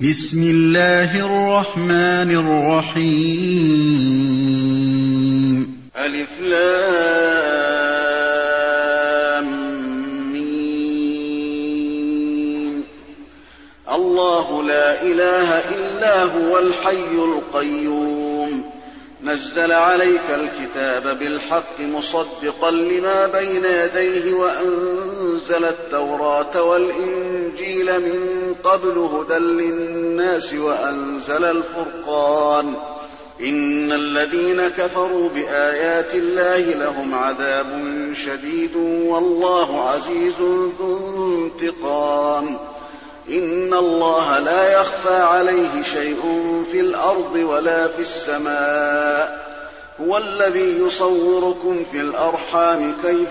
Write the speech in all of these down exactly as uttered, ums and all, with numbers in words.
بسم الله الرحمن الرحيم ألف لام ميم. الله لا إله إلا هو الحي القيوم نزل عليك الكتاب بالحق مصدقا لما بين يديه وأنزل التوراة والإنجيل من قبل هدى للناس وأنزل الفرقان إن الذين كفروا بآيات الله لهم عذاب شديد والله عزيز ذو انتقام. إن الله لا يخفى عليه شيء في الأرض ولا في السماء هو الذي يصوركم في الأرحام كيف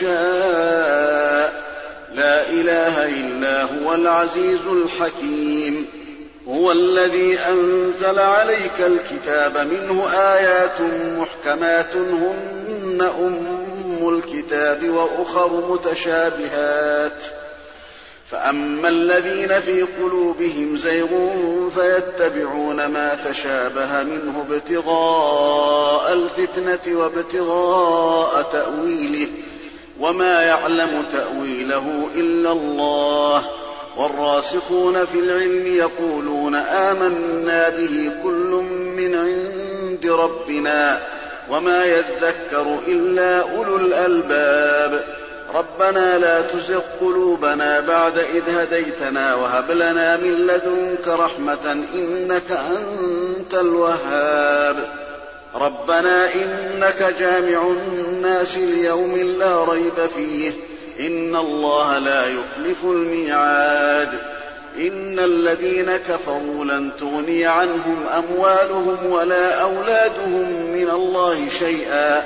يشاء لا إله إلا هو العزيز الحكيم. هو الذي أنزل عليك الكتاب منه آيات محكمات هن أم الكتاب وأخر متشابهات فأما الذين في قلوبهم زيغ فيتبعون ما تشابه منه ابتغاء الفتنة وابتغاء تأويله وما يعلم تأويله إلا الله والراسخون في العلم يقولون آمنا به كل من عند ربنا وما يذكر إلا أولو الألباب. ربنا لا تزغ قلوبنا بعد إذ هديتنا وهب لنا من لدنك رحمة إنك أنت الوهاب. ربنا إنك جامع الناس ليوم لا ريب فيه إن الله لا يخلف الميعاد. إن الذين كفروا لن تغني عنهم أموالهم ولا أولادهم من الله شيئا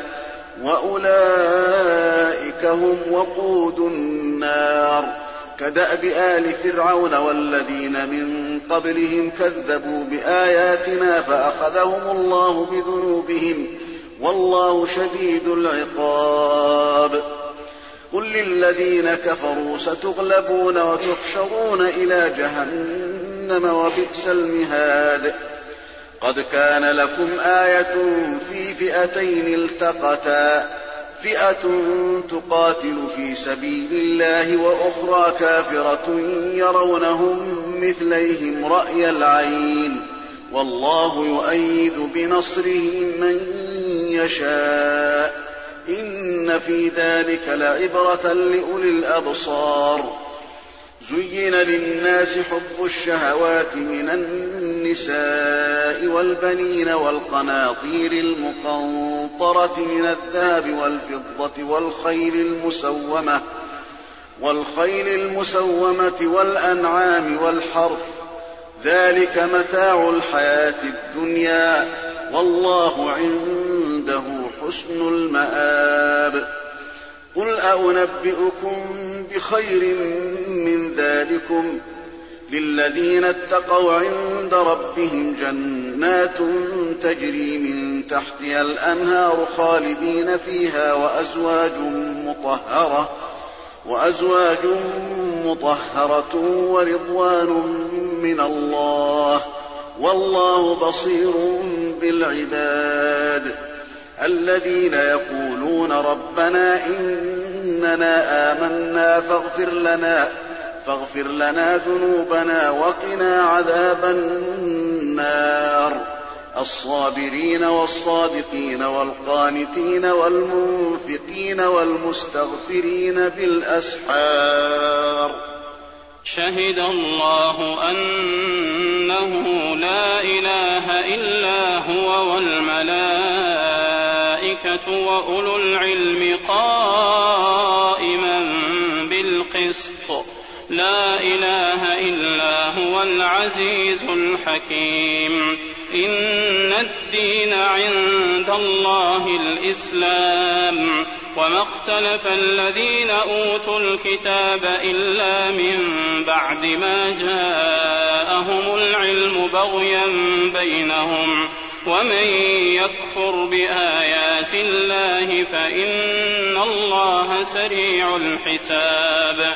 وأولئك هم وقود النار. كدأب آل فرعون والذين من قبلهم كذبوا بآياتنا فأخذهم الله بذنوبهم والله شديد العقاب. قل للذين كفروا ستغلبون وتحشرون إلى جهنم وبئس المهاد. قد كان لكم آية في فئتين التقتا فئة تقاتل في سبيل الله وأخرى كافرة يرونهم مثليهم رأي العين والله يؤيد بنصره من يشاء إن في ذلك لعبرة لأولي الأبصار. زين للناس حب الشهوات من النساء والبنين والقناطير المقنطرة من الذهب والفضة والخيل المسومة والخيل المسومة والأنعام والحرث ذلك متاع الحياة الدنيا والله عنده حسن المآب. قل أنبئكم بخير من ذلكم للذين اتقوا عند ربهم جنات تجري من تحتها الأنهار خالدين فيها وأزواج مطهرة وأزواج مطهرة ورضوان من الله والله بصير بالعباد. الذين يقولون ربنا إننا آمنا فاغفر لنا فاغفر لنا ذنوبنا وقنا عذاب النار. الصابرين والصادقين والقانتين والمنفقين والمستغفرين بالأسحار. شهد الله أنه لا إله إلا هو والملائكة وأولو العلم قائما بالقسط لا إله إلا هو العزيز الحكيم. إن الدين عند الله الإسلام وما اختلف الذين أوتوا الكتاب إلا من بعد ما جاءهم العلم بغيا بينهم ومن يكفر بآيات الله فإن الله سريع الحساب.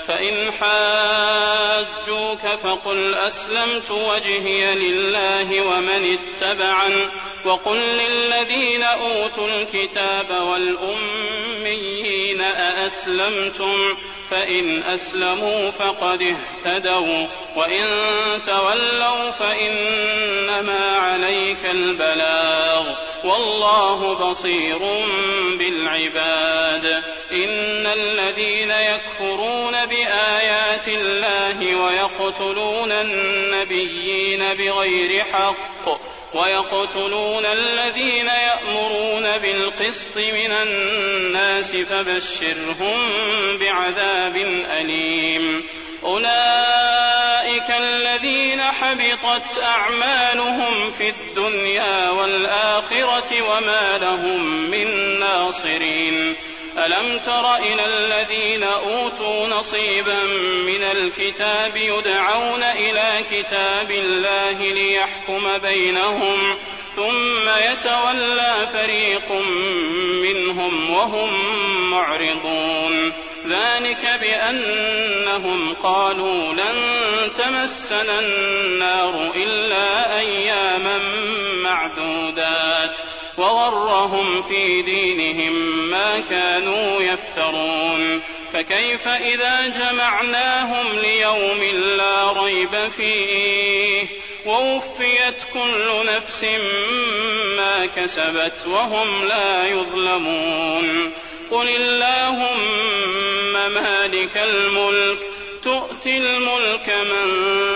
فإن حاجوك فقل أسلمت وجهي لله ومن اتبعن وقل للذين أوتوا الكتاب والأميين أأسلمتم فإن أسلموا فقد اهتدوا وإن تولوا فإنما عليك البلاغ والله بصير بالعباد. إن الذين يكفرون بآيات الله ويقتلون النبيين بغير حق ويقتلون الذين يأمرون بالقسط من الناس فبشرهم بعذاب أليم. أولئك الذين حبطت أعمالهم في الدنيا والآخرة وما لهم من ناصرين. ألم تر إلى الذين أوتوا نصيبا من الكتاب يدعون إلى كتاب الله ليحكم بينهم ثم يتولى فريق منهم وهم معرضون. ذلك بأنهم قالوا لن تمسنا النار إلا أياما معدودات وغرهم في دينهم ما كانوا يفترون. فكيف إذا جمعناهم ليوم لا ريب فيه ووفيت كل نفس ما كسبت وهم لا يظلمون. قل اللهم مالك الملك تؤتي الملك من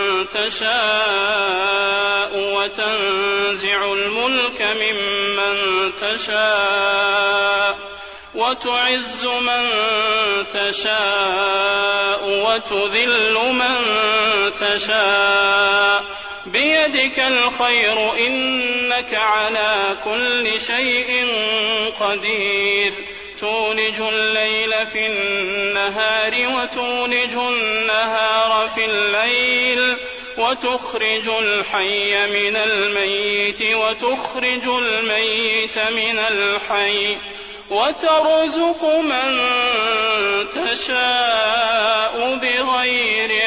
تشاء وتنزع الملك ممن تشاء وتعز من تشاء وتذل من تشاء بيدك الخير إنك على كل شيء قدير. تولج الليل في النهار وتولج النهار في الليل وتخرج الحي من الميت وتخرج الميت من الحي وترزق من تشاء بغير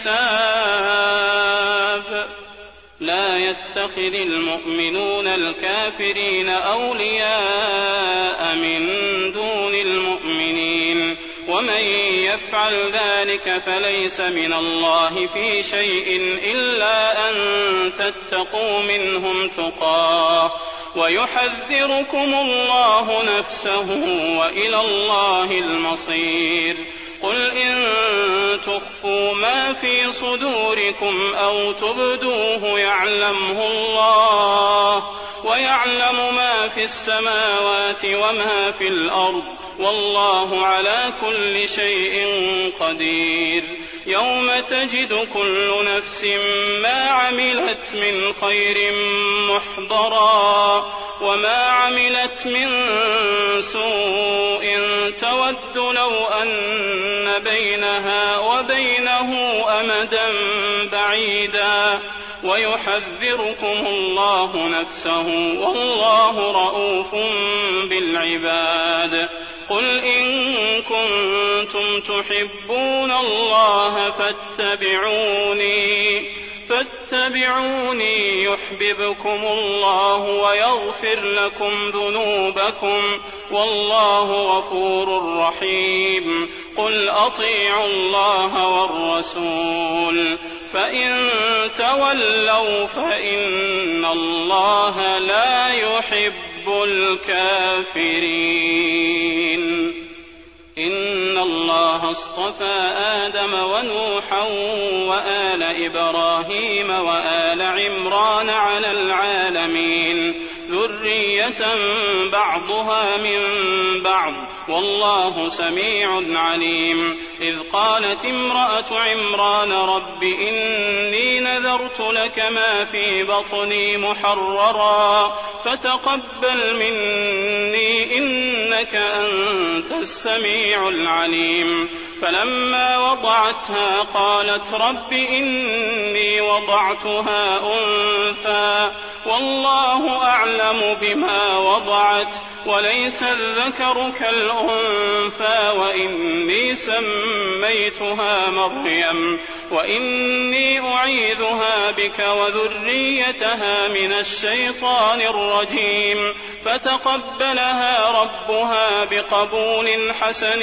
حساب. لا يتخذ المؤمنون الكافرين أولياء من دون المؤمنين ومن يفعل ذلك فليس من الله في شيء إلا أن تتقوا منهم تقاه ويحذركم الله نفسه وإلى الله المصير. قل إن تخفوا ما في صدوركم أو تبدوه يعلمه الله ويعلم ما في السماوات وما في الأرض والله على كل شيء قدير. يوم تجد كل نفس ما عملت من خير محضرا وما عملت من سوء تود لو أن بينها وبينه أمدا بعيدا ويحذركم الله نفسه والله رءوف بالعباد. قل إن كنتم تحبون الله فاتبعوني فاتبعوني يحببكم الله ويغفر لكم ذنوبكم والله غفور رحيم. قل أطيعوا الله والرسول فإن تولوا فإن الله لا يحب الكافرين. إن الله اصطفى آدم ونوحا وآل إبراهيم وآل عمران على العالمين ذرية بعضها من بعض والله سميع عليم. إذ قالت امرأة عمران رب إني نذرت لك ما في بطني محررا فتقبل مني إنك أنت السميع العليم. فلما وضعتها قالت رب إني وضعتها أنثى والله أعلم بما وضعت وليس الذكر كالأنثى وإني سميتها مريم وإني أعيذها بك وذريتها من الشيطان الرجيم فتقبلها ربها بقبول حسن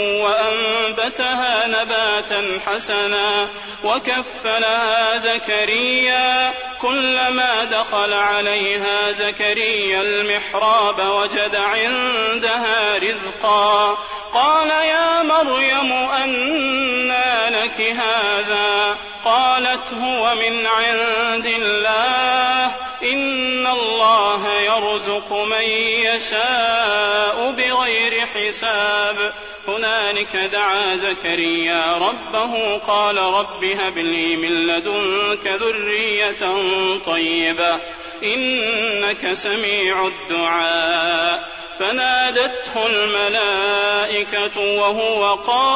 وأنبتها نباتا حسنا وكفلها زكريا كلما دخل عليها زكريا المحراب وجد عندها رزقا قال يا مريم أنى لك هذا قالت هو من عند الله إن الله يرزق من يشاء بغير حساب هنالك دعا زكريا ربه قال رب هب لي من لدنك ذرية طيبة إنك سميع الدعاء فنادته الملائكة وهو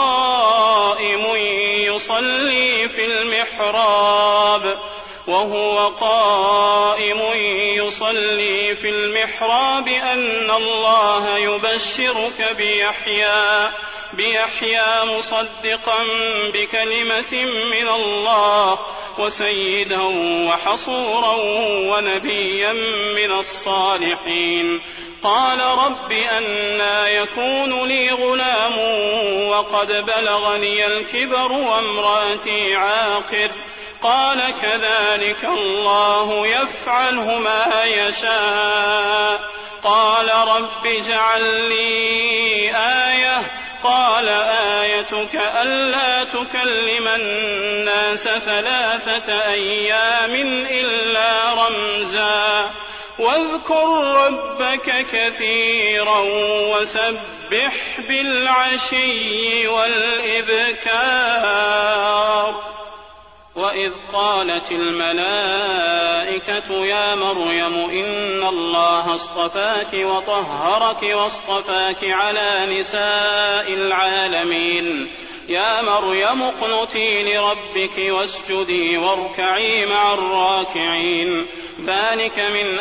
قائم يصلي في المحراب وهو قائم يصلي في المحراب أن الله يبشرك بيحيى بيحيى مصدقا بكلمة من الله وسيدا وحصورا ونبيا من الصالحين قال رب أنى يكون لي غلام وقد بلغني الكبر وامرأتي عاقر قال كذلك الله يفعل ما يشاء قال رب اجعل لي آية قال آيتك ألا تكلم الناس ثلاثة أيام إلا رمزا واذكر ربك كثيرا وسبح بالعشي والإبكار وإذ قالت الملائكة يا مريم إن الله اصطفاك وطهرك واصطفاك على نساء العالمين يا مريم اقنتي لربك واسجدي واركعي مع الراكعين ذلك من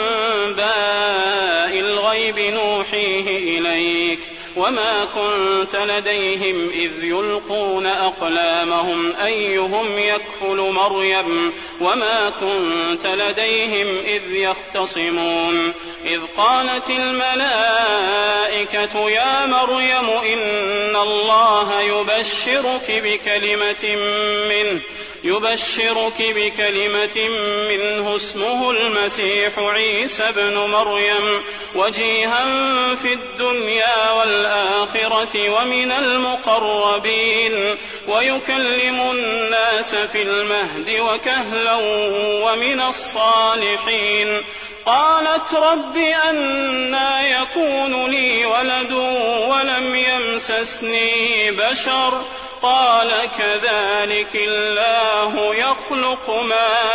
أنباء الغيب نوحيه إليك وما كنت لديهم إذ يلقون أقلامهم أيهم يكفل مريم وما كنت لديهم إذ يختصمون إذ قالت الملائكة يا مريم إن الله يبشرك بكلمة منه يبشرك بكلمة منه اسمه المسيح عيسى ابن مريم وجيها في الدنيا والآخرة ومن المقربين ويكلم الناس في المهد وكهلا ومن الصالحين قالت رب أنى يكون لي ولد ولم يمسسني بشر قال كذلك الله يخلق ما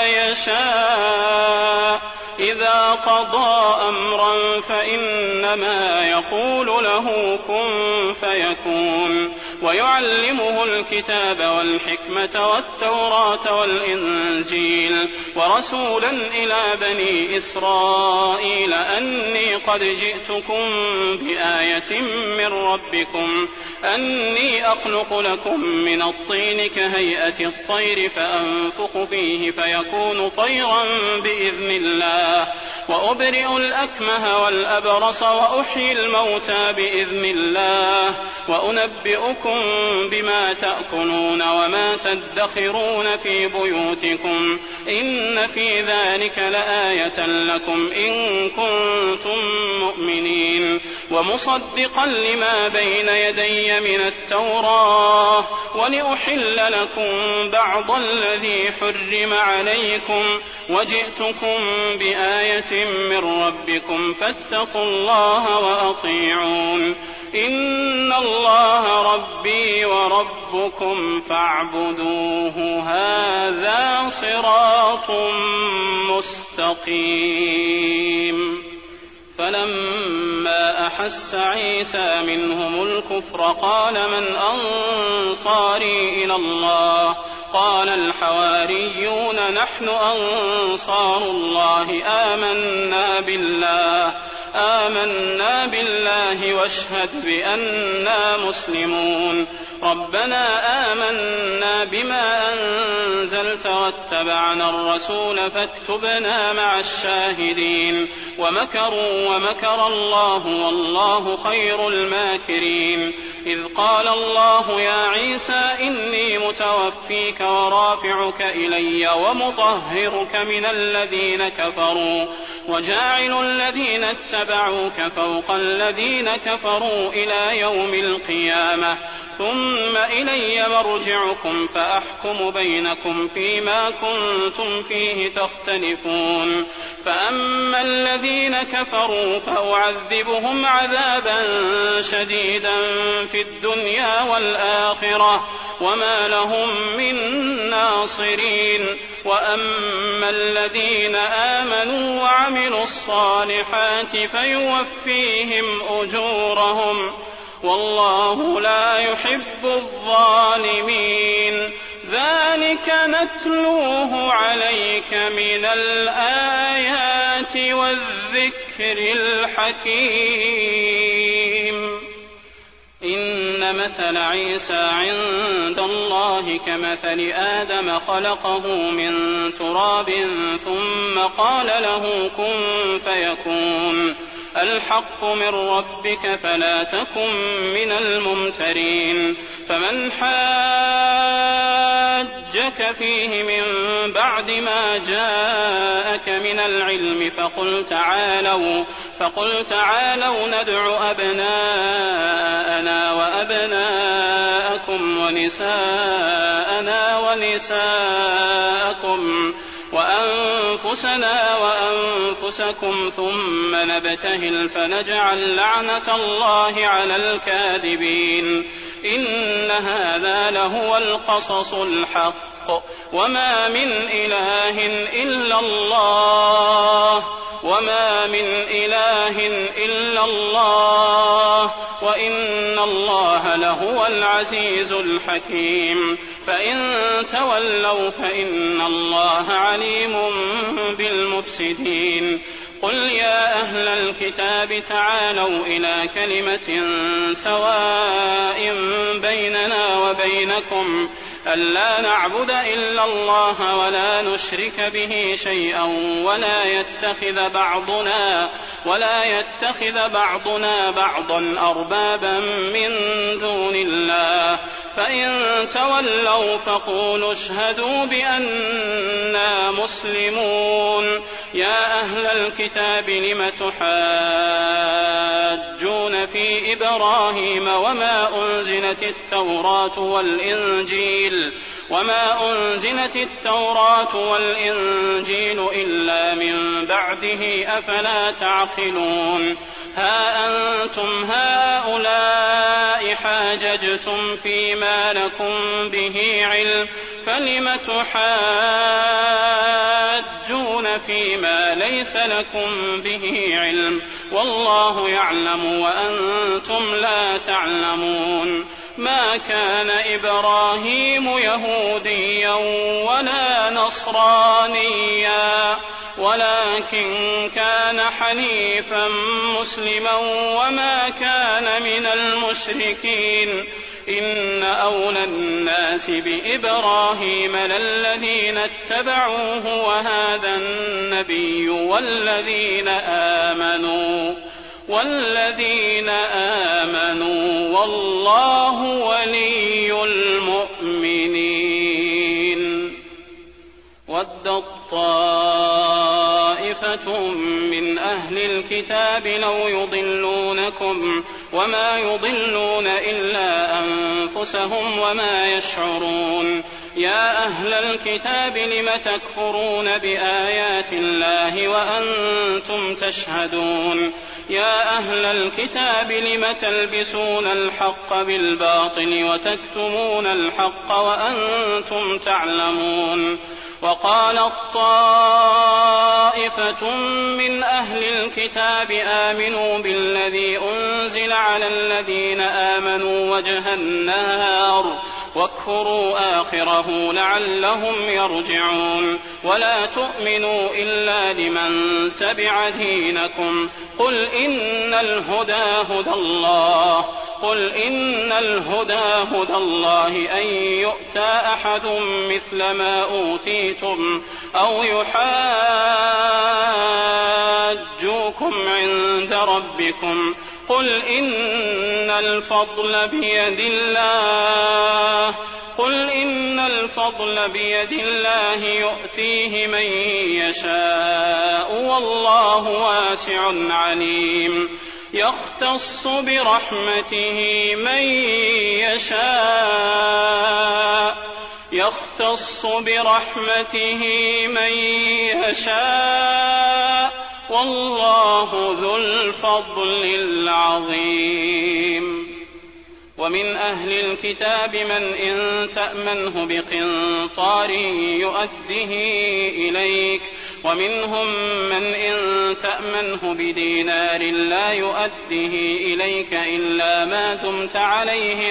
يشاء إذا قضى أمرا فإنما يقول له كن فيكون ويعلمه الكتاب والحكمة والتوراة والإنجيل ورسولا إلى بني إسرائيل أني قد جئتكم بآية من ربكم أني أخلق لكم من الطين كهيئة الطير فأنفخ فيه فيكون طيرا بإذن الله وأبرئ الأكمه والأبرص وأحيي الموتى بإذن الله وأنبئكم بما تأكلون وما تدخرون في بيوتكم إن في ذلك لآية لكم إن كنتم مؤمنين ومصدقا لما بين يدي من التوراة ولأحل لكم بعض الذي حرم عليكم وجئتكم بآية من ربكم فاتقوا الله وأطيعون إن الله ربي وربكم فاعبدوه هذا صراط مستقيم فلما أحس عيسى منهم الكفر قال من أنصاري إلى الله وقال الحواريون نحن أنصار الله آمنا بالله آمنا بالله واشهد بأننا مسلمون ربنا آمنا بما أنزلت واتبعنا الرسول فاكتبنا مع الشاهدين ومكروا ومكر الله والله خير الماكرين إذ قال الله يا عيسى إني متوفيك ورافعك إلي ومطهرك من الذين كفروا وجاعل الذين اتبعوك فوق الذين كفروا إلى يوم القيامة ثم إلي مرجعكم فأحكم بينكم فيما كنتم فيه تختلفون فأما الذين كفروا فأعذبهم عذابا شديدا في الدنيا والآخرة وما لهم من ناصرين وأما الذين آمنوا وعملوا الصالحات فيوفيهم أجورهم والله لا يحب الظالمين ذلك نتلوه عليك من الآيات والذكر الحكيم إن مثل عيسى عند الله كمثل آدم خلقه من تراب ثم قال له كن فيكون الحق من ربك فلا تكن من الممترين فمن حاجك فيه من بعد ما جاءك من العلم فقل تعالوا فقل تعالوا ندع أبناءنا وأبناءكم ونساءنا ونساءكم وأنفسنا وأنفسكم ثم نبتهل فنجعل لعنة الله على الكاذبين إن هذا لهو القصص الحق وما من إله إلا الله وما من إله إلا الله وإن الله لهو العزيز الحكيم فإن تولوا فإن الله عليم بالمفسدين قل يا أهل الكتاب تعالوا إلى كلمة سواء بيننا وبينكم ألا نعبد إلا الله ولا نشرك به شيئا ولا يتخذ بعضنا ولا يتخذ بعضنا بعضا أربابا من دون الله فإن تولوا فقولوا اشهدوا بأننا مسلمون يا أهل الكتاب لم تحاجون في إبراهيم وما أنزلت التوراة والإنجيل وما أنزلت التوراة والإنجيل إلا من بعده أفلا تعقلون ها أنتم هؤلاء حاججتم فيما لكم به علم فلم تحاجون فيما ليس لكم به علم والله يعلم وأنتم لا تعلمون ما كان إبراهيم يهوديا ولا نصرانيا ولكن كان حنيفا مسلما وما كان من المشركين إن أولى الناس بإبراهيم للذين اتبعوه وهذا النبي والذين آمنوا والذين آمنوا والله ولي المؤمنين ود طائفة من أهل الكتاب لو يضلونكم وما يضلون إلا أنفسهم وما يشعرون يا أهل الكتاب لم تكفرون بآيات الله وأنتم تشهدون يا أهل الكتاب لم تلبسون الحق بالباطل وتكتمون الحق وأنتم تعلمون وقالت طائفة من أهل الكتاب آمنوا بالذي أنزل على الذين آمنوا وجه النهار واكفروا آخره لعلهم يرجعون ولا تؤمنوا إلا لمن تبع دينكم قل إن الهدى هدى الله قل إن الهدى هدى الله أن يؤتى أحد مثل ما أوتيتم أو يحاجوكم عند ربكم قل إن الفضل بيد الله قل إن الفضل بيد الله يؤتيه من يشاء والله واسع عليم يختص برحمته من يشاء يختص برحمته من يشاء والله ذو الفضل العظيم ومن أهل الكتاب من إن تأمنه بقنطار يؤده إليك ومنهم من إن تأمنه بدينار لا يؤده إليك إلا ما دمت عليه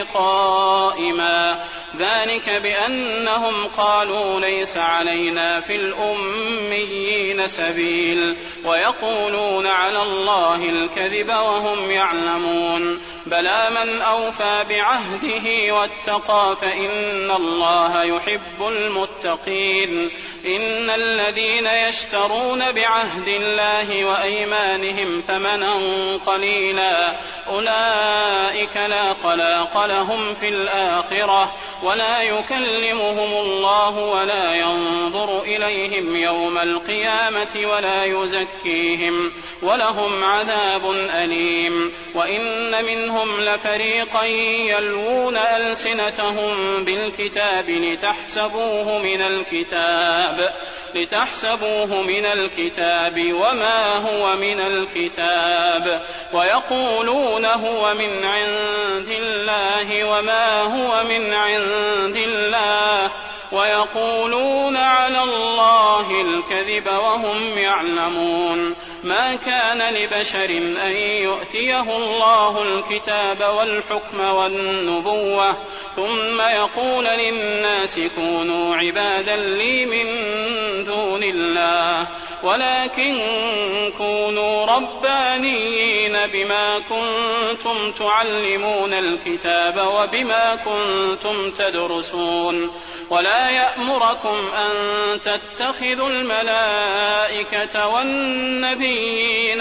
قائما ذلك بأنهم قالوا ليس علينا في الأميين سبيل ويقولون على الله الكذب وهم يعلمون بلى من أوفى بعهده واتقى فإن الله يحب المتقين إن الذين يشترون بعهد الله وأيمانهم ثمنا قليلا أولئك لا خلاق لهم في الآخرة ولا يكلمهم الله ولا ينظر إليهم يوم القيامة ولا يزكيهم ولهم عذاب أليم وإن منهم لفريقا يلوون ألسنتهم بالكتاب لتحسبوه من الكتاب لتحسبوه من الكتاب وما هو من الكتاب ويقولون هو من عند الله وما هو من عند الله ويقولون على الله الكذب وهم يعلمون ما كان لبشر أن يؤتيه الله الكتاب والحكم والنبوة ثم يقول للناس كونوا عبادا لي من دون الله ولكن كونوا ربانيين بما كنتم تعلمون الكتاب وبما كنتم تدرسون ولا يأمركم أن تتخذوا الملائكة والنبيين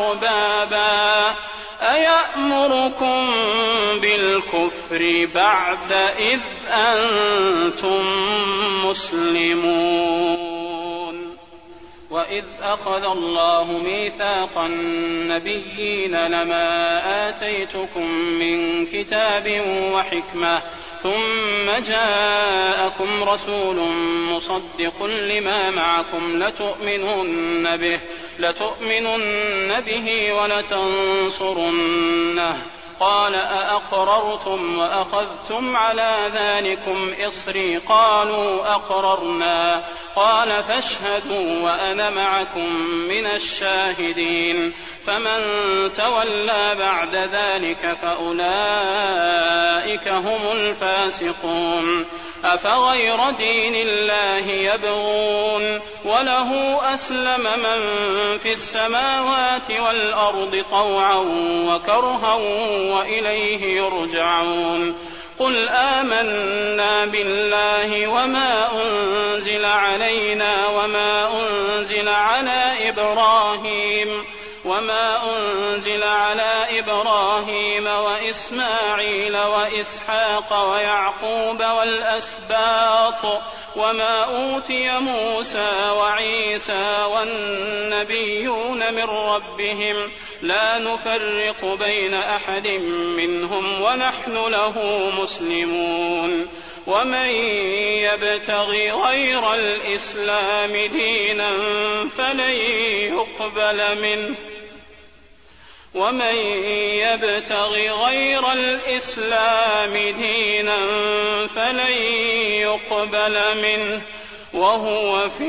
أربابا أيأمركم بالكفر بعد إذ أنتم مسلمون وإذ أخذ الله ميثاق النبيين لما آتيتكم من كتاب وحكمة ثم جاءكم رسول مصدق لما معكم لتؤمنن به لتؤمنن به ولتنصرنه قال أأقررتم وأخذتم على ذلكم إصري قالوا أقررنا قال فاشهدوا وأنا معكم من الشاهدين فمن تولى بعد ذلك فأولئك هم الفاسقون أفغير دين الله يبغون وله أسلم من في السماوات والأرض طوعا وكرها وإليه يرجعون قل آمنا بالله وما أنزل علينا وما أنزل على إبراهيم وما أنزل على إبراهيم وإسماعيل وإسحاق ويعقوب والأسباط وما أوتي موسى وعيسى والنبيون من ربهم لا نفرق بين أحد منهم ونحن له مسلمون ومن يبتغي غير الإسلام دينا فلن يقبل منه ومن يبتغي غير الإسلام دينا فلن يقبل منه وهو في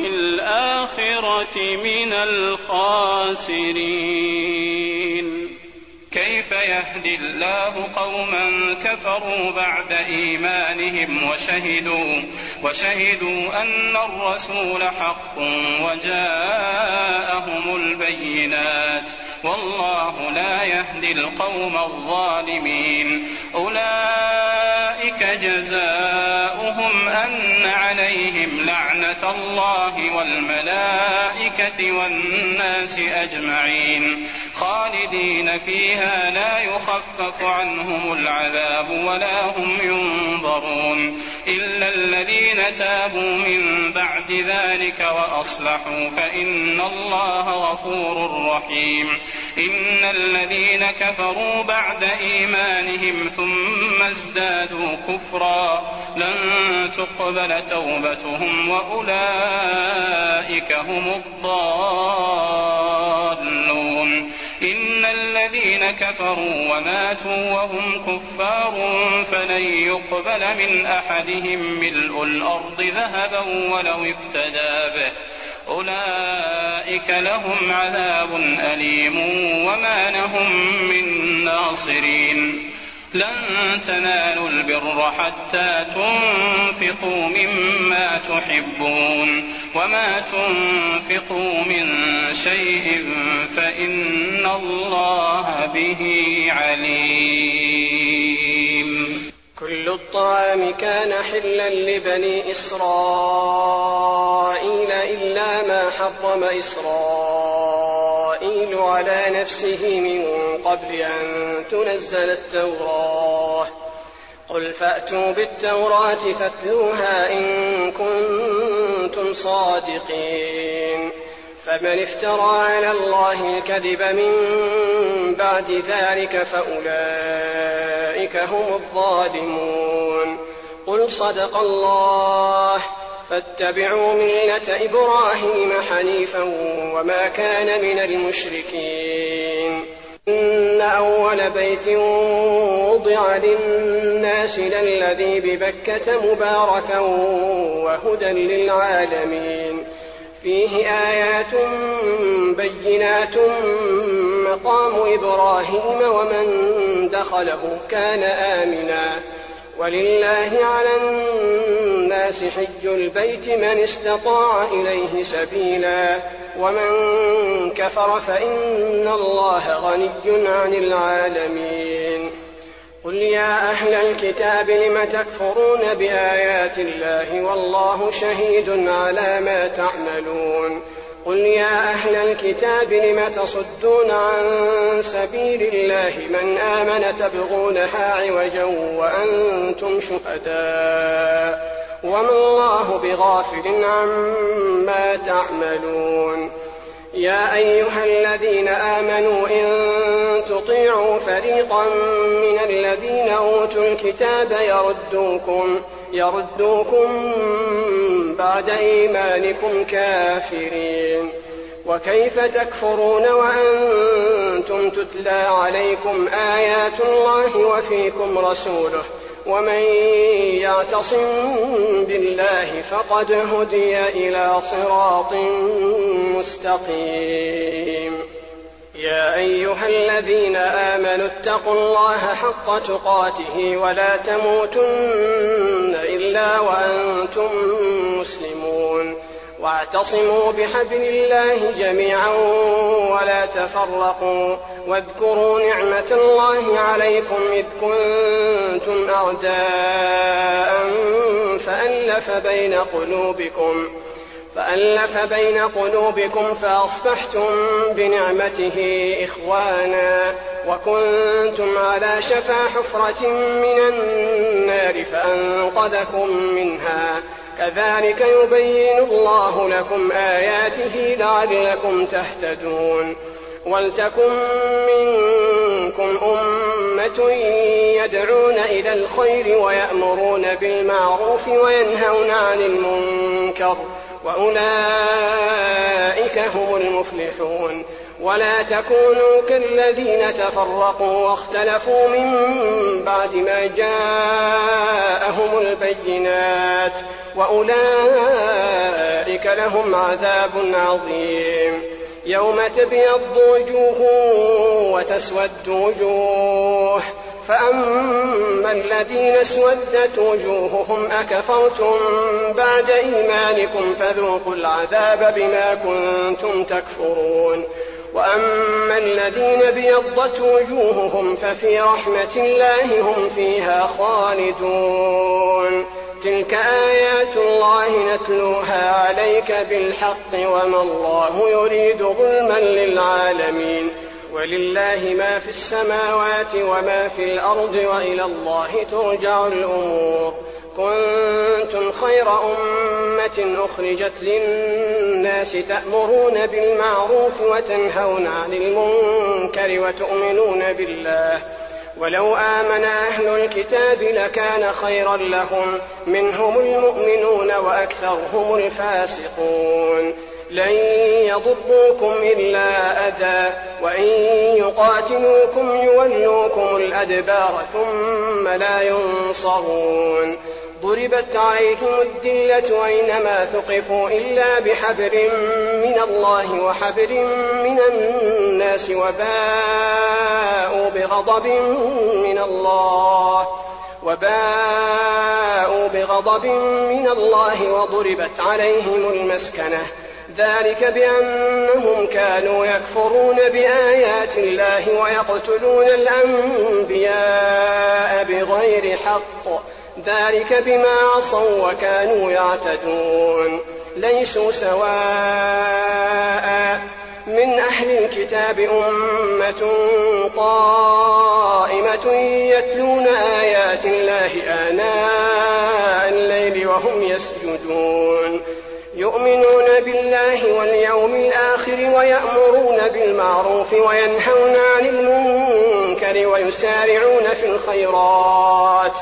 الآخرة من الخاسرين. كيف يهدي الله قوما كفروا بعد إيمانهم وشهدوا, وشهدوا أن الرسول حق وجاءهم البينات والله لا يهدي القوم الظالمين. أولئك جزاؤهم أن عليهم لعنة الله والملائكة والناس أجمعين خالدين فيها لا يخفف عنهم العذاب ولا هم ينظرون إلا الذين تابوا من بعد ذلك وأصلحوا فإن الله غفور رحيم. إن الذين كفروا بعد إيمانهم ثم ازدادوا كفرا لن تقبل توبتهم وأولئك هم الضالون. إن الذين كفروا وماتوا وهم كفار فلن يقبل من أحدهم ملء الأرض ذهبا ولو افتدى به أولئك لهم عذاب أليم وما لهم من ناصرين. لن تنالوا البر حتى تنفقوا مما تحبون وما تنفقوا من شيء فإن الله به عليم. كل الطعام كان حلا لبني إسرائيل إلا ما حرم إسرائيل على نفسه من قبل أن تنزل التوراة. قل فأتوا بالتوراة فاتلوها إن كنتم صادقين. فمن افترى على الله الكذب من بعد ذلك فأولئك هم الظالمون. قل صدق الله فاتبعوا ملة إبراهيم حنيفا وما كان من المشركين. إن أول بيت وضع للناس للذي ببكة مباركا وهدى للعالمين فيه آيات بينات مقام إبراهيم ومن دخله كان آمنا ولله على الناس حج البيت من استطاع إليه سبيلا ومن كفر فإن الله غني عن العالمين. قل يا أهل الكتاب لم تكفرون بآيات الله والله شهيد على ما تعملون. قل يا أهل الكتاب لم تصدون عن سبيل الله من آمن تبغونها عوجا وأنتم شهداء وما الله بغافل عما تعملون. يا أيها الذين آمنوا إن تطيعوا فريقا من الذين أوتوا الكتاب يردوكم, يردوكم بعد إيمانكم كافرين. وكيف تكفرون وأنتم تتلى عليكم آيات الله وفيكم رسوله ومن يعتصم بالله فقد هدي إلى صراط مستقيم. يا أيها الذين آمنوا اتقوا الله حق تقاته ولا تموتن إلا وأنتم مسلمون واعتصموا بحبل الله جميعا ولا تفرقوا واذكروا نعمة الله عليكم إذ كنتم أعداء فألف بين قلوبكم فألف بين قلوبكم فأصبحتم بنعمته إخوانا وكنتم على شفا حفرة من النار فأنقذكم منها كذلك يبين الله لكم آياته لعلكم تهتدون. ولتكن منكم أمة يدعون إلى الخير ويأمرون بالمعروف وينهون عن المنكر وأولئك هم المفلحون. ولا تكونوا كالذين تفرقوا واختلفوا من بعد ما جاءهم البينات وأولئك لهم عذاب عظيم. يوم تبيض وجوه وتسود وجوه، فأما الذين اسودت وجوههم أكفرتم بعد إيمانكم فذوقوا العذاب بما كنتم تكفرون، وأما الذين ابيضت وجوههم ففي رحمة الله هم فيها خالدون. تلك آيات الله نتلوها عليك بالحق وما الله يريد ظلما للعالمين، ولله ما في السماوات وما في الأرض وإلى الله ترجع الأمور. كنتم خير أمة أخرجت للناس تأمرون بالمعروف وتنهون عن المنكر وتؤمنون بالله، ولو آمن أهل الكتاب لكان خيرا لهم، منهم المؤمنون وأكثرهم الفاسقون. لن يضروكم إلا أذى، وإن يقاتلوكم يولوكم الأدبار ثم لا ينصرون. ضربت عليهم الذلة أينما ثقفوا إلا بحبل من الله وحبل من الناس وباءوا بغضب من الله وباءوا بغضب من الله وضربت عليهم المسكنة، ذلك بأنهم كانوا يكفرون بآيات الله ويقتلون الأنبياء بغير حق، ذلك بما عصوا وكانوا يعتدون. ليسوا سواء، من أهل الكتاب أمة قائمة يتلون آيات الله آناء الليل وهم يسجدون، يؤمنون بالله واليوم الآخر ويأمرون بالمعروف وينهون عن المنكر ويسارعون في الخيرات،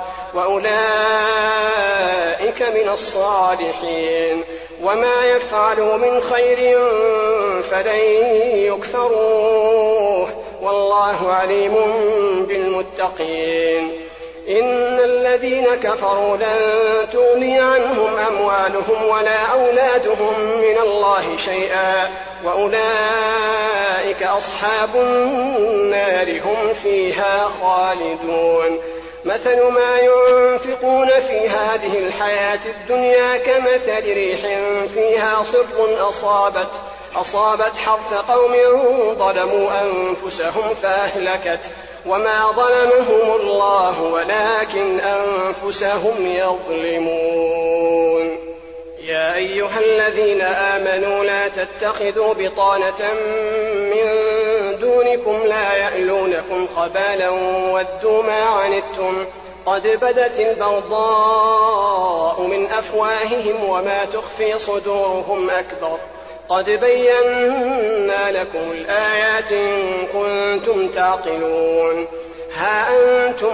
وأولئك من الصالحين. وما يفعلوا من خير فلن يكفروه، والله عليم بالمتقين. إن الذين كفروا لن تغني عنهم أموالهم ولا أولادهم من الله شيئا، وأولئك أصحاب النار هم فيها خالدون. مثل ما ينفقون في هذه الحياة الدنيا كمثل ريح فيها صر أصابت أصابت حرث قوم ظلموا أنفسهم فأهلكت، وما ظلمهم الله ولكن أنفسهم يظلمون. يا أيها الذين آمنوا لا تتخذوا بطانة من دونكم لا يألونكم خبالا ودوا ما عنتم قد بدت البغضاء من أفواههم وما تخفي صدورهم أكبر، قد بينا لكم الآيات إن كنتم تعقلون. ها أنتم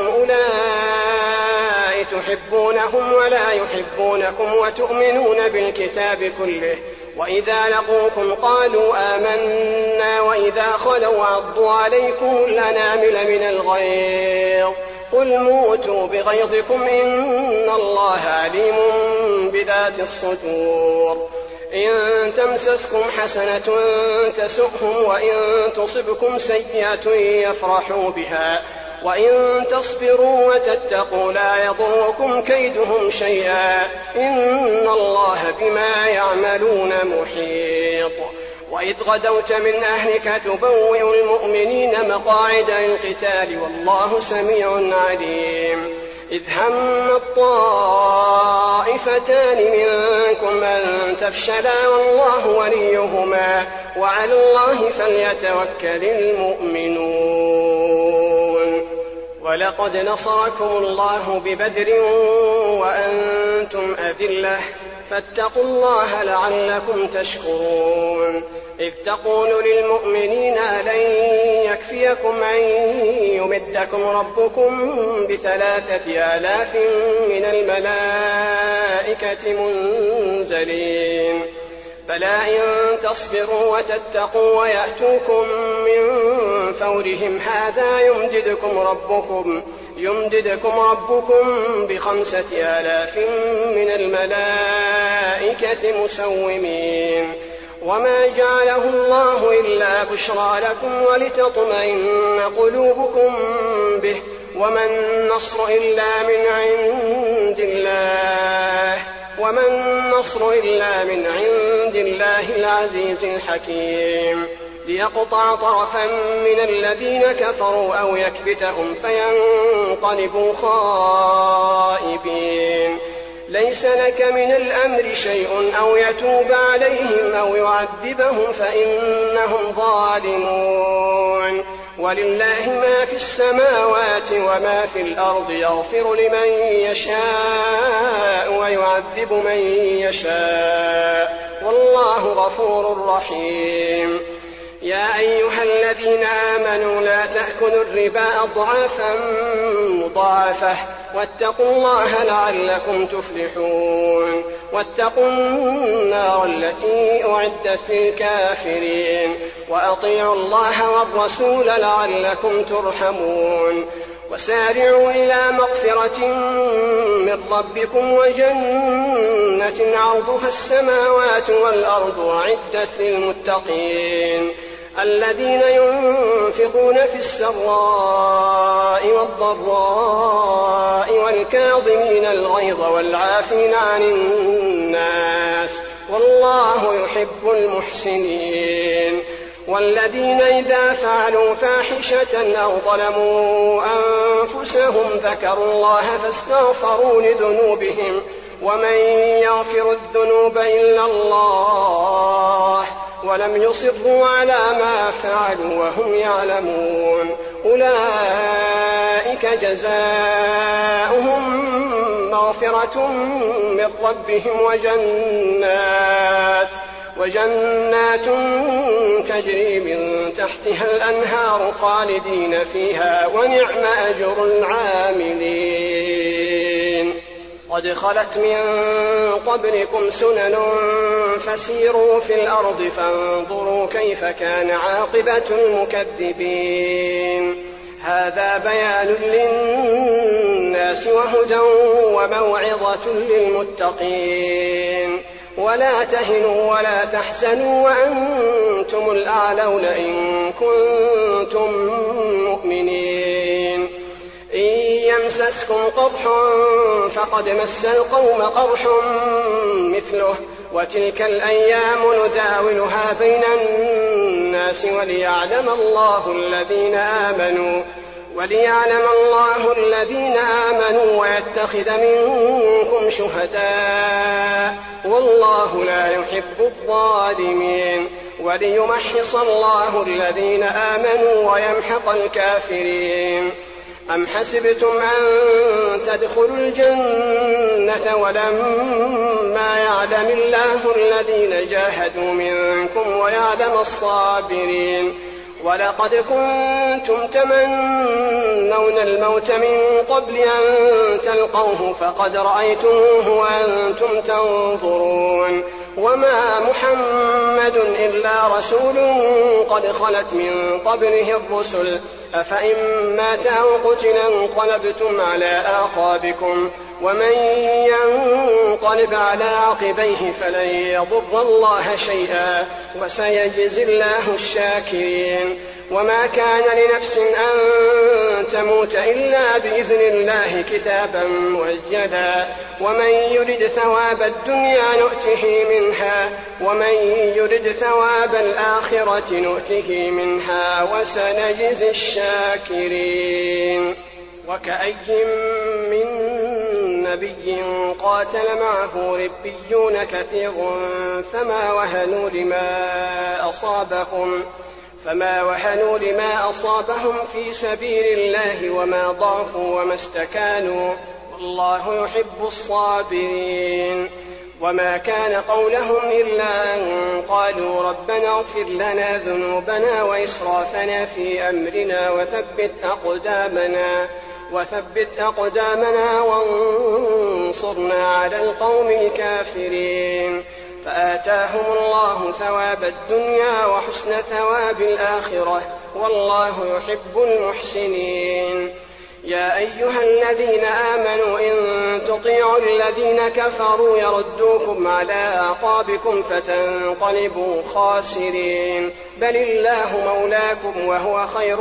أولئك تحبونهم ولا يحبونكم وتؤمنون بالكتاب كله، وإذا لقوكم قالوا آمنا وإذا خلوا عضوا عليكم الأنامل من الغيظ، قل موتوا بغيظكم إن الله عليم بذات الصدور. إن تمسسكم حسنة تسؤهم وإن تصبكم سيئة يفرحوا بها، وإن تصبروا وتتقوا لا يضركم كيدهم شيئا إن الله بما يعملون محيط. وإذ غدوت من أهلك تبوئ المؤمنين مقاعد للقتال والله سميع عليم. إذ هم الطائفتان منكم أن تفشلا والله وليهما وعلى الله فليتوكل المؤمنون. ولقد نصركم الله ببدر وأنتم أذلة فاتقوا الله لعلكم تشكرون. إذ تقول للمؤمنين ألن يكفيكم أن يمدكم ربكم بثلاثة آلاف من الملائكة منزلين، بلى إن تصبروا وتتقوا ويأتوكم من فورهم هذا يمددكم ربكم يمددكم ربكم بخمسة آلاف من الملائكة مسومين. وما جعله الله إلا بشرى لكم ولتطمئن قلوبكم به وما النصر إلا من عند الله وما النصر إلا من عند الله العزيز الحكيم ليقطع طرفا من الذين كفروا أو يكبتهم فينقلبوا خائبين ليس لك من الأمر شيء أو يتوب عليهم أو يعذبهم فإنهم ظالمون ولله ما في السماوات وما في الأرض يغفر لمن يشاء ويعذب من يشاء والله غفور رحيم يا أيها الذين آمنوا لا تأكلوا الربا أضعافا مضاعفة واتقوا الله لعلكم تفلحون واتقوا النار التي أعدت للكافرين وأطيعوا الله والرسول لعلكم ترحمون وسارعوا إلى مغفرة من ربكم وجنة عرضها السماوات والأرض أعدت للمتقين الذين ينفقون في السراء والضراء والكاظمين الغيظ والعافين عن الناس والله يحب المحسنين والذين إذا فعلوا فاحشة أو ظلموا أنفسهم ذكروا الله فاستغفروا لذنوبهم ومن يغفر الذنوب إلا الله ولم يصروا على ما فعلوا وهم يعلمون أولئك جزاؤهم مغفرة من ربهم وجنات وجنات تجري من تحتها الأنهار خالدين فيها ونعم أجر العاملين قد خلت من قبلكم سنن فسيروا في الأرض فانظروا كيف كان عاقبة المكذبين هذا بيان للناس وهدى وموعظة للمتقين ولا تهنوا ولا تحزنوا وأنتم الأعلون إن كنتم مؤمنين إن يمسسكم قرح فقد مس القوم قرح مثله وتلك الأيام نداولها بين الناس وليعلم الله الذين آمنوا وليعلم الله الذين آمنوا ويتخذ منكم شهداء والله لا يحب الظالمين وليمحص الله الذين آمنوا ويمحق الكافرين أم حسبتم أن تدخلوا الجنة ولما يعلم الله الذين جاهدوا منكم ويعلم الصابرين ولقد كنتم تمنون الموت من قبل أن تلقوه فقد رأيتموه وأنتم تنظرون وما محمد إلا رسول قد خلت من قبله الرسل أفإن مات أو قتل انقلبتم على أعقابكم ومن ينقلب على عقبيه فلن يضر الله شيئا وسيجزي الله الشاكرين وما كان لنفس أن تموت إلا بإذن الله كتابا مؤجلا ومن يرد ثواب الدنيا نؤته منها ومن يرد ثواب الآخرة نؤته منها وسنجزي الشاكرين وكأي من نبي قاتل معه ربيون كثير فما وهنوا لما أصابهم فما وهنوا لما أصابهم في سبيل الله وما ضعفوا وما استكانوا والله يحب الصابرين وما كان قولهم إلا أن قالوا ربنا اغفر لنا ذنوبنا وإسرافنا في أمرنا وثبت أقدامنا وثبت أقدامنا وانصرنا على القوم الكافرين فآتاهم الله ثواب الدنيا وحسن ثواب الآخرة والله يحب المحسنين يا أيها الذين آمنوا إن تطيعوا الذين كفروا يردوكم على أعقابكم فتنقلبوا خاسرين بل الله مولاكم وهو خير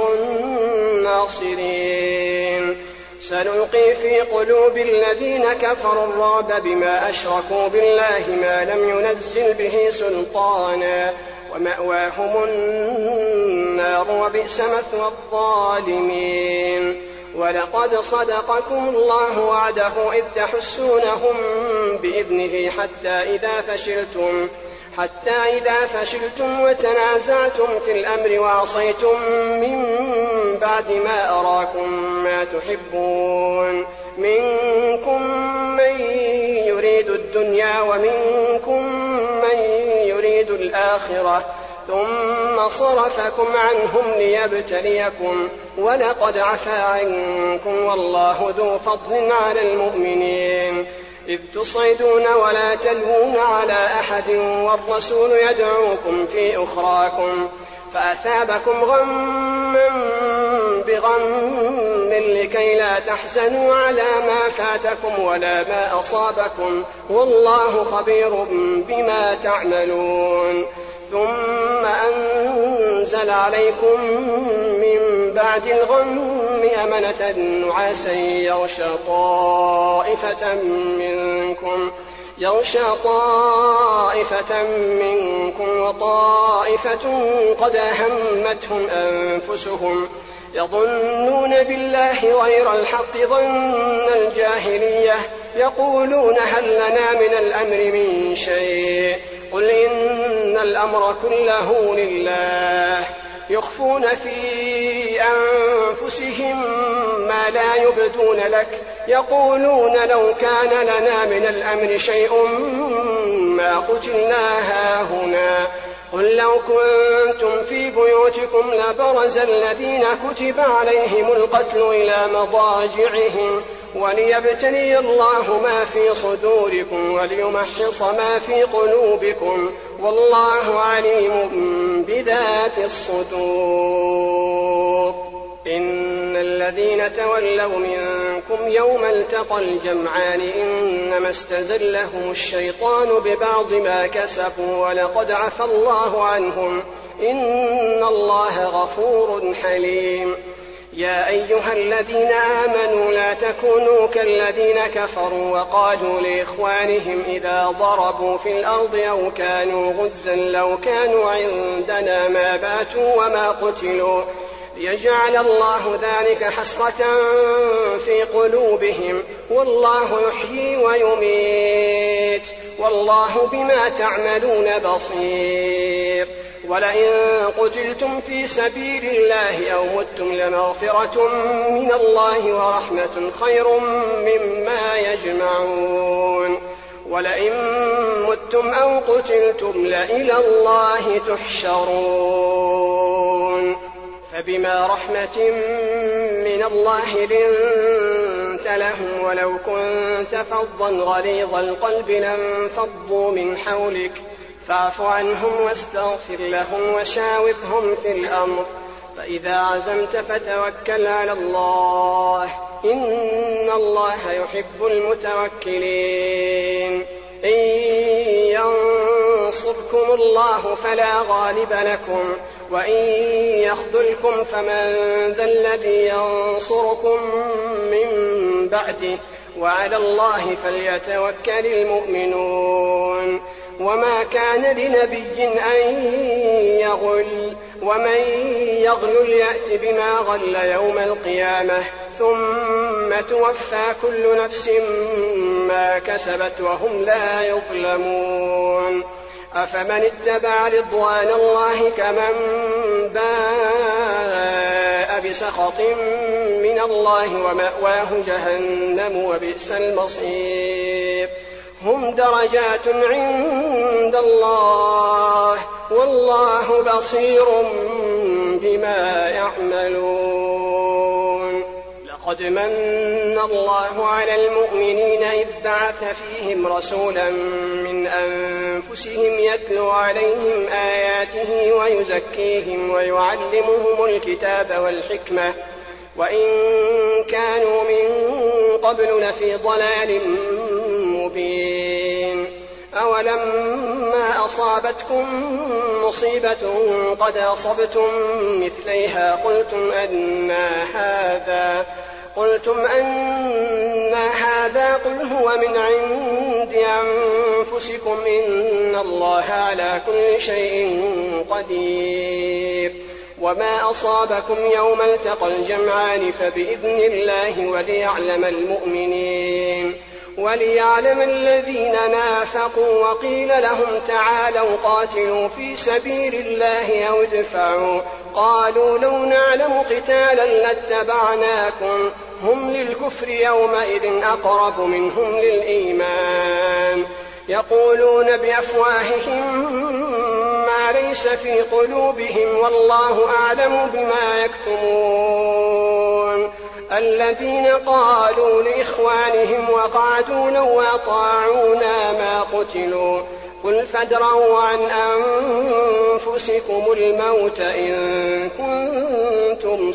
الناصرين سنلقي في قلوب الذين كفروا الرعب بما أشركوا بالله ما لم ينزل به سلطانا ومأواهم النار وبئس مثوى الظالمين ولقد صدقكم الله وعده إذ تحسونهم بإذنه حتى إذا فشلتم حتى إذا فشلتم وتنازعتم في الأمر وعصيتم من بعد ما أراكم ما تحبون منكم من يريد الدنيا ومنكم من يريد الآخرة ثم صرفكم عنهم ليبتليكم ولقد عفا عنكم والله ذو فضل على المؤمنين إذ تصعدون ولا تلوون على أحد والرسول يدعوكم في أخراكم فأثابكم غما بغم لكي لا تحزنوا على ما فاتكم ولا ما أصابكم والله خبير بما تعملون ثم أنزل عليكم من بعد الغم أمنة نعاسا يغشى طائفة منكم يغشى طائفة منكم وطائفة قد أهمتهم أنفسهم يظنون بالله غير الحق ظن الجاهلية يقولون هل لنا من الأمر من شيء قل إن الأمر كله لله يخفون في أنفسهم ما لا يبدون لك يقولون لو كان لنا من الأمر شيء ما قتلنا هاهنا قل لو كنتم في بيوتكم لبرز الذين كتب عليهم القتل إلى مضاجعهم وليبتلي الله ما في صدوركم وليمحص ما في قلوبكم والله عليم بذات الصدور إن الذين تولوا منكم يوم التقى الجمعان إنما استزلهم الشيطان ببعض ما كسبوا ولقد عفى الله عنهم إن الله غفور حليم يا أيها الذين آمنوا لا تكونوا كالذين كفروا وقالوا لإخوانهم إذا ضربوا في الأرض أو كانوا غزا لو كانوا عندنا ما باتوا وما قتلوا ليجعل الله ذلك حسرة في قلوبهم والله يحيي ويميت والله بما تعملون بصير ولئن قتلتم في سبيل الله أو متم لمغفرة من الله ورحمة خير مما يجمعون ولئن متم أو قتلتم لإلى الله تحشرون فبما رحمة من الله لنت لهم ولو كنت فظا غليظ القلب لانفضوا من حولك فاعف عنهم واستغفر لهم وشاورهم في الأمر فإذا عزمت فتوكل على الله إن الله يحب المتوكلين إن ينصركم الله فلا غالب لكم وإن يخذلكم فمن ذا الذي ينصركم من بعده وعلى الله فليتوكل المؤمنون وما كان لنبي أن يغل ومن يغل يأت بما غل يوم القيامة ثم توفى كل نفس ما كسبت وهم لا يظلمون أفمن اتبع رضوان الله كمن باء بسخط من الله ومأواه جهنم وبئس المصير هم درجات عند الله والله بصير بما يعملون لقد من الله على المؤمنين إذ بعث فيهم رسولا من أنفسهم يتلو عليهم آياته ويزكيهم ويعلمهم الكتاب والحكمة وإن كانوا من قبل لفي ضلال مبين. أولما أصابتكم مصيبة قد أصبتم مثليها قلتم أنى هذا قلتم أنى هذا قل هو من عند أنفسكم إن الله على كل شيء قدير. وما أصابكم يوم التقى الجمعان فبإذن الله وليعلم المؤمنين وليعلم الذين نافقوا. وقيل لهم تعالوا قاتلوا في سبيل الله أو ادفعوا قالوا لو نعلم قتالا لاتبعناكم هم للكفر يومئذ أقرب منهم للإيمان يقولون بأفواههم ما ليس في قلوبهم والله أعلم بما يكتمون. الذين قالوا لإخوانهم وقعدوا لو أطاعونا ما قتلوا قل فادرءوا عن أنفسكم الموت إن كنتم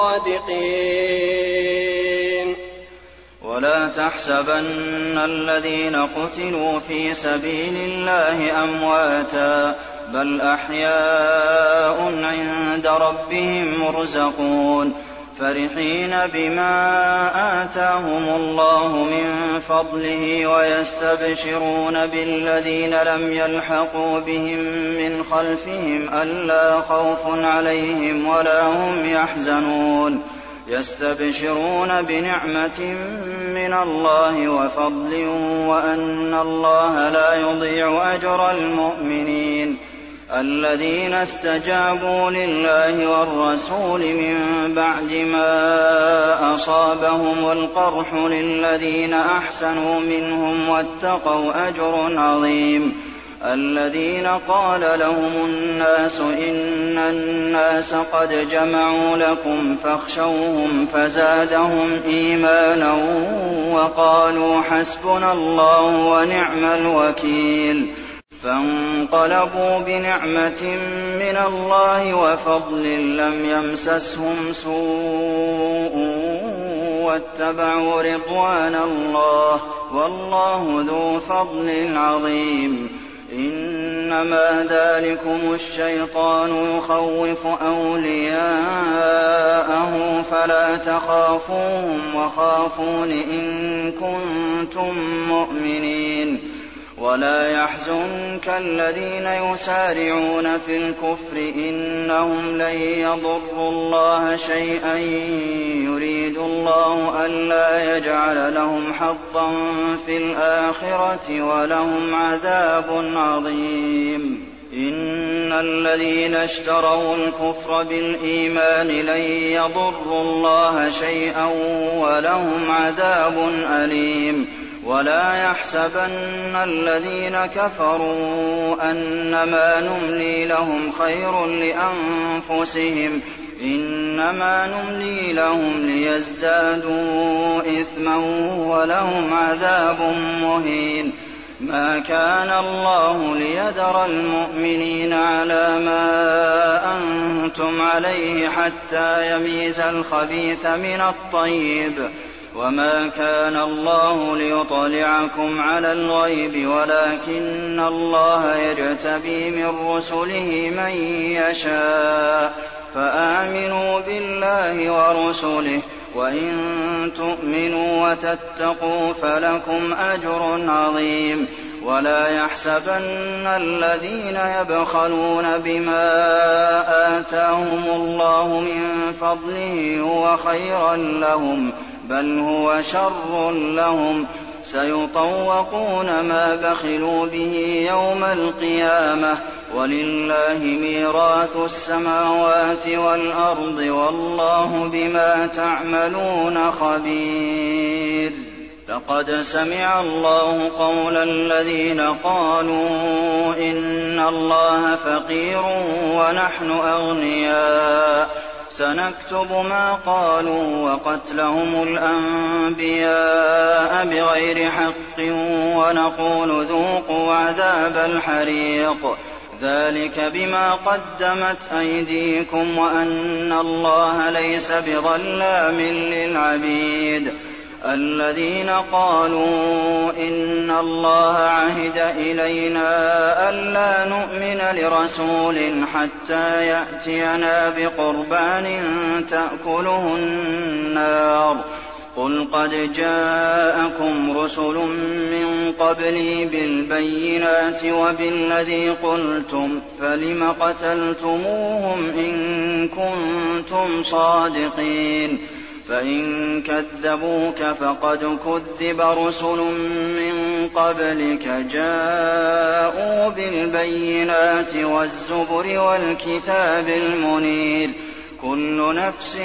صادقين. ولا تحسبن الذين قتلوا في سبيل الله أمواتا بل أحياء عند ربهم مرزقون فرحين بما آتاهم الله من فضله ويستبشرون بالذين لم يلحقوا بهم من خلفهم ألا خوف عليهم ولا هم يحزنون يستبشرون بنعمة من الله وفضل وأن الله لا يضيع أجر المؤمنين الذين استجابوا لله والرسول من بعد ما أصابهم القرح للذين أحسنوا منهم واتقوا أجر عظيم الذين قال لهم الناس إن الناس قد جمعوا لكم فاخشوهم فزادهم إيمانا وقالوا حسبنا الله ونعم الوكيل فانقلبوا بنعمة من الله وفضل لم يمسسهم سوء واتبعوا رضوان الله والله ذو فضل عظيم. إنما ذلكم الشيطان يخوف أولياءه فلا تخافوهم وخافون إن كنتم مؤمنين ولا يحزنك الذين يسارعون في الكفر إنهم لن يضروا الله شيئا يريد الله ألا يجعل لهم حظا في الآخرة ولهم عذاب عظيم. إن الذين اشتروا الكفر بالإيمان لن يضروا الله شيئا ولهم عذاب أليم. ولا يحسبن الذين كفروا أنما نملي لهم خير لأنفسهم إنما نملي لهم ليزدادوا إثما ولهم عذاب مهين. ما كان الله ليذر المؤمنين على ما أنتم عليه حتى يميز الخبيث من الطيب وما كان الله ليطلعكم على الغيب ولكن الله يجتبي من رسله من يشاء فآمنوا بالله ورسله وإن تؤمنوا وتتقوا فلكم أجر عظيم. ولا يحسبن الذين يبخلون بما آتاهم الله من فضله هو خيرا لهم بل هو شر لهم سيطوقون ما بخلوا به يوم القيامة ولله ميراث السماوات والأرض والله بما تعملون خبير. لقد سمع الله قول الذين قالوا إن الله فقير ونحن أغنياء سنكتب ما قالوا وقتلهم الأنبياء بغير حق ونقول ذوقوا عذاب الحريق ذلك بما قدمت أيديكم وأن الله ليس بظلام للعبيد. الذين قالوا إن الله عهد إلينا ألا نؤمن لرسول حتى يأتينا بقربان تأكله النار قل قد جاءكم رسل من قبلي بالبينات وبالذي قلتم فلم قتلتموهم إن كنتم صادقين فإن كذبوك فقد كذب رسل من قبلك جاءوا بالبينات والزبر والكتاب المنير كل نفس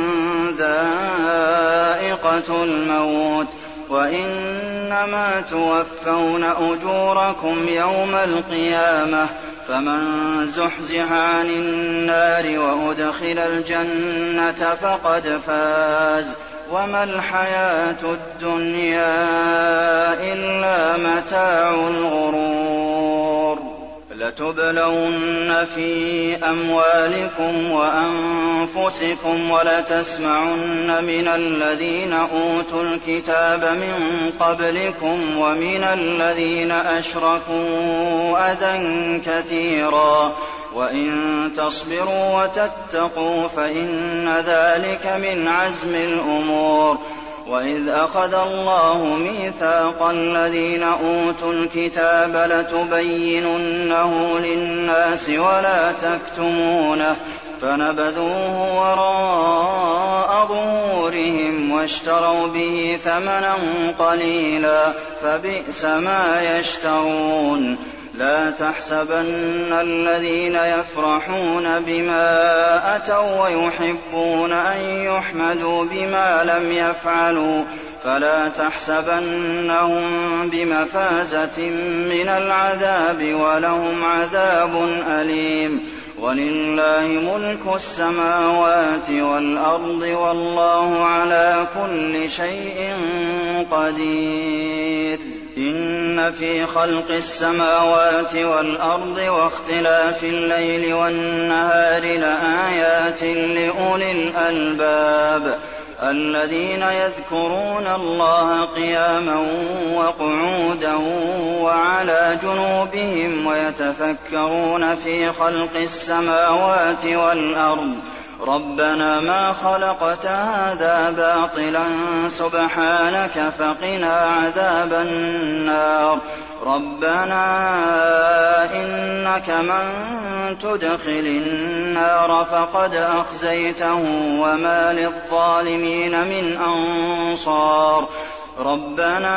ذائقة الموت وإنما توفون أجوركم يوم القيامة فمن زحزح عن النار وأدخل الجنة فقد فاز وما الحياة الدنيا إلا متاع الغرور. لتبلون في أموالكم وأنفسكم ولتسمعن من الذين أوتوا الكتاب من قبلكم ومن الذين أشركوا أذى كثيرا وإن تصبروا وتتقوا فإن ذلك من عزم الأمور. وإذ أخذ الله ميثاق الذين أوتوا الكتاب لتبيننه للناس ولا تكتمونه فنبذوه وراء ظهورهم واشتروا به ثمنا قليلا فبئس ما يشترون. لا تحسبن الذين يفرحون بما أتوا ويحبون أن يحمدوا بما لم يفعلوا فلا تحسبنهم بمفازة من العذاب ولهم عذاب أليم. ولله ملك السماوات والأرض والله على كل شيء قدير. إن في خلق السماوات والأرض واختلاف الليل والنهار لآيات لأولي الألباب الذين يذكرون الله قياما وقعودا وعلى جنوبهم ويتفكرون في خلق السماوات والأرض ربنا ما خلقت هذا باطلا سبحانك فقنا عذاب النار. ربنا إنك من تدخل النار فقد أخزيته وما للظالمين من أنصار. ربنا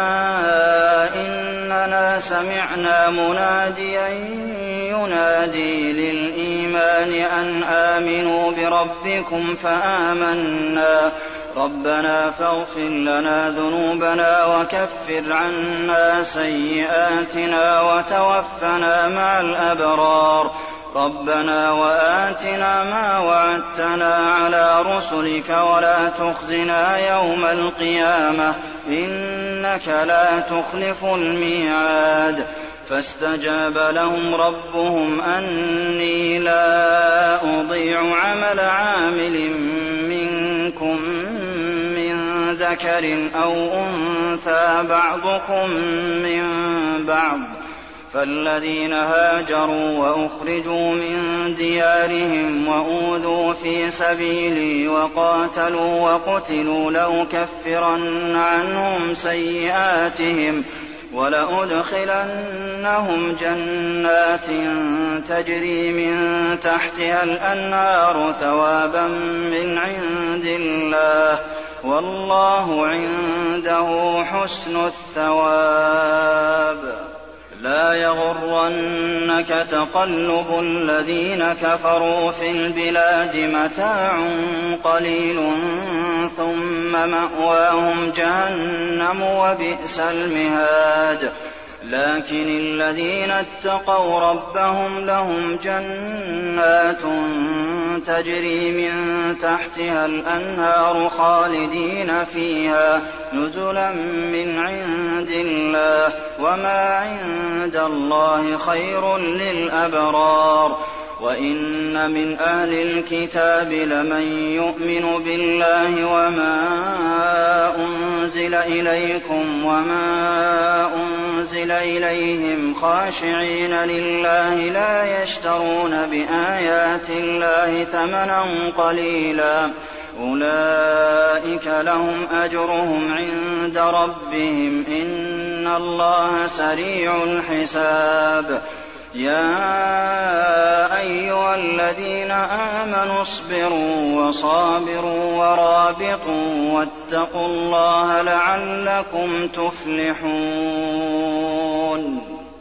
إننا سمعنا مناديا ينادي للإيمان أن آمنوا بربكم فآمنا ربنا فاغفر لنا ذنوبنا وكفر عنا سيئاتنا وتوفنا مع الأبرار. ربنا وآتنا ما وعدتنا على رسلك ولا تخزنا يوم القيامة إنك لا تخلف الميعاد. فاستجاب لهم ربهم أني لا أضيع عمل عامل منكم من ذكر أو أنثى بعضكم من بعض فالذين هاجروا وأخرجوا من ديارهم وأوذوا في سبيلي وقاتلوا وقتلوا لأكفرن عنهم سيئاتهم ولأدخلنهم جنات تجري من تحتها الأنهار ثوابا من عند الله والله عنده حسن الثواب. لا يغرنك تقلب الذين كفروا في البلاد متاع قليل ثم مأواهم جهنم وبئس المهاد. لكن الذين اتقوا ربهم لهم جنات تجري من تحتها الأنهار خالدين فيها نزلا من عند الله وما عند الله خير للأبرار. وإن من أهل الكتاب لمن يؤمن بالله وما أنزل إليكم وما أنزل إليهم خاشعين لله لا يشترون بآيات الله ثمنا قليلا أولئك لهم أجرهم عند ربهم إن الله سريع الحساب. يا أيها الذين آمنوا اصبروا وصابروا ورابطوا واتقوا الله لعلكم تفلحون.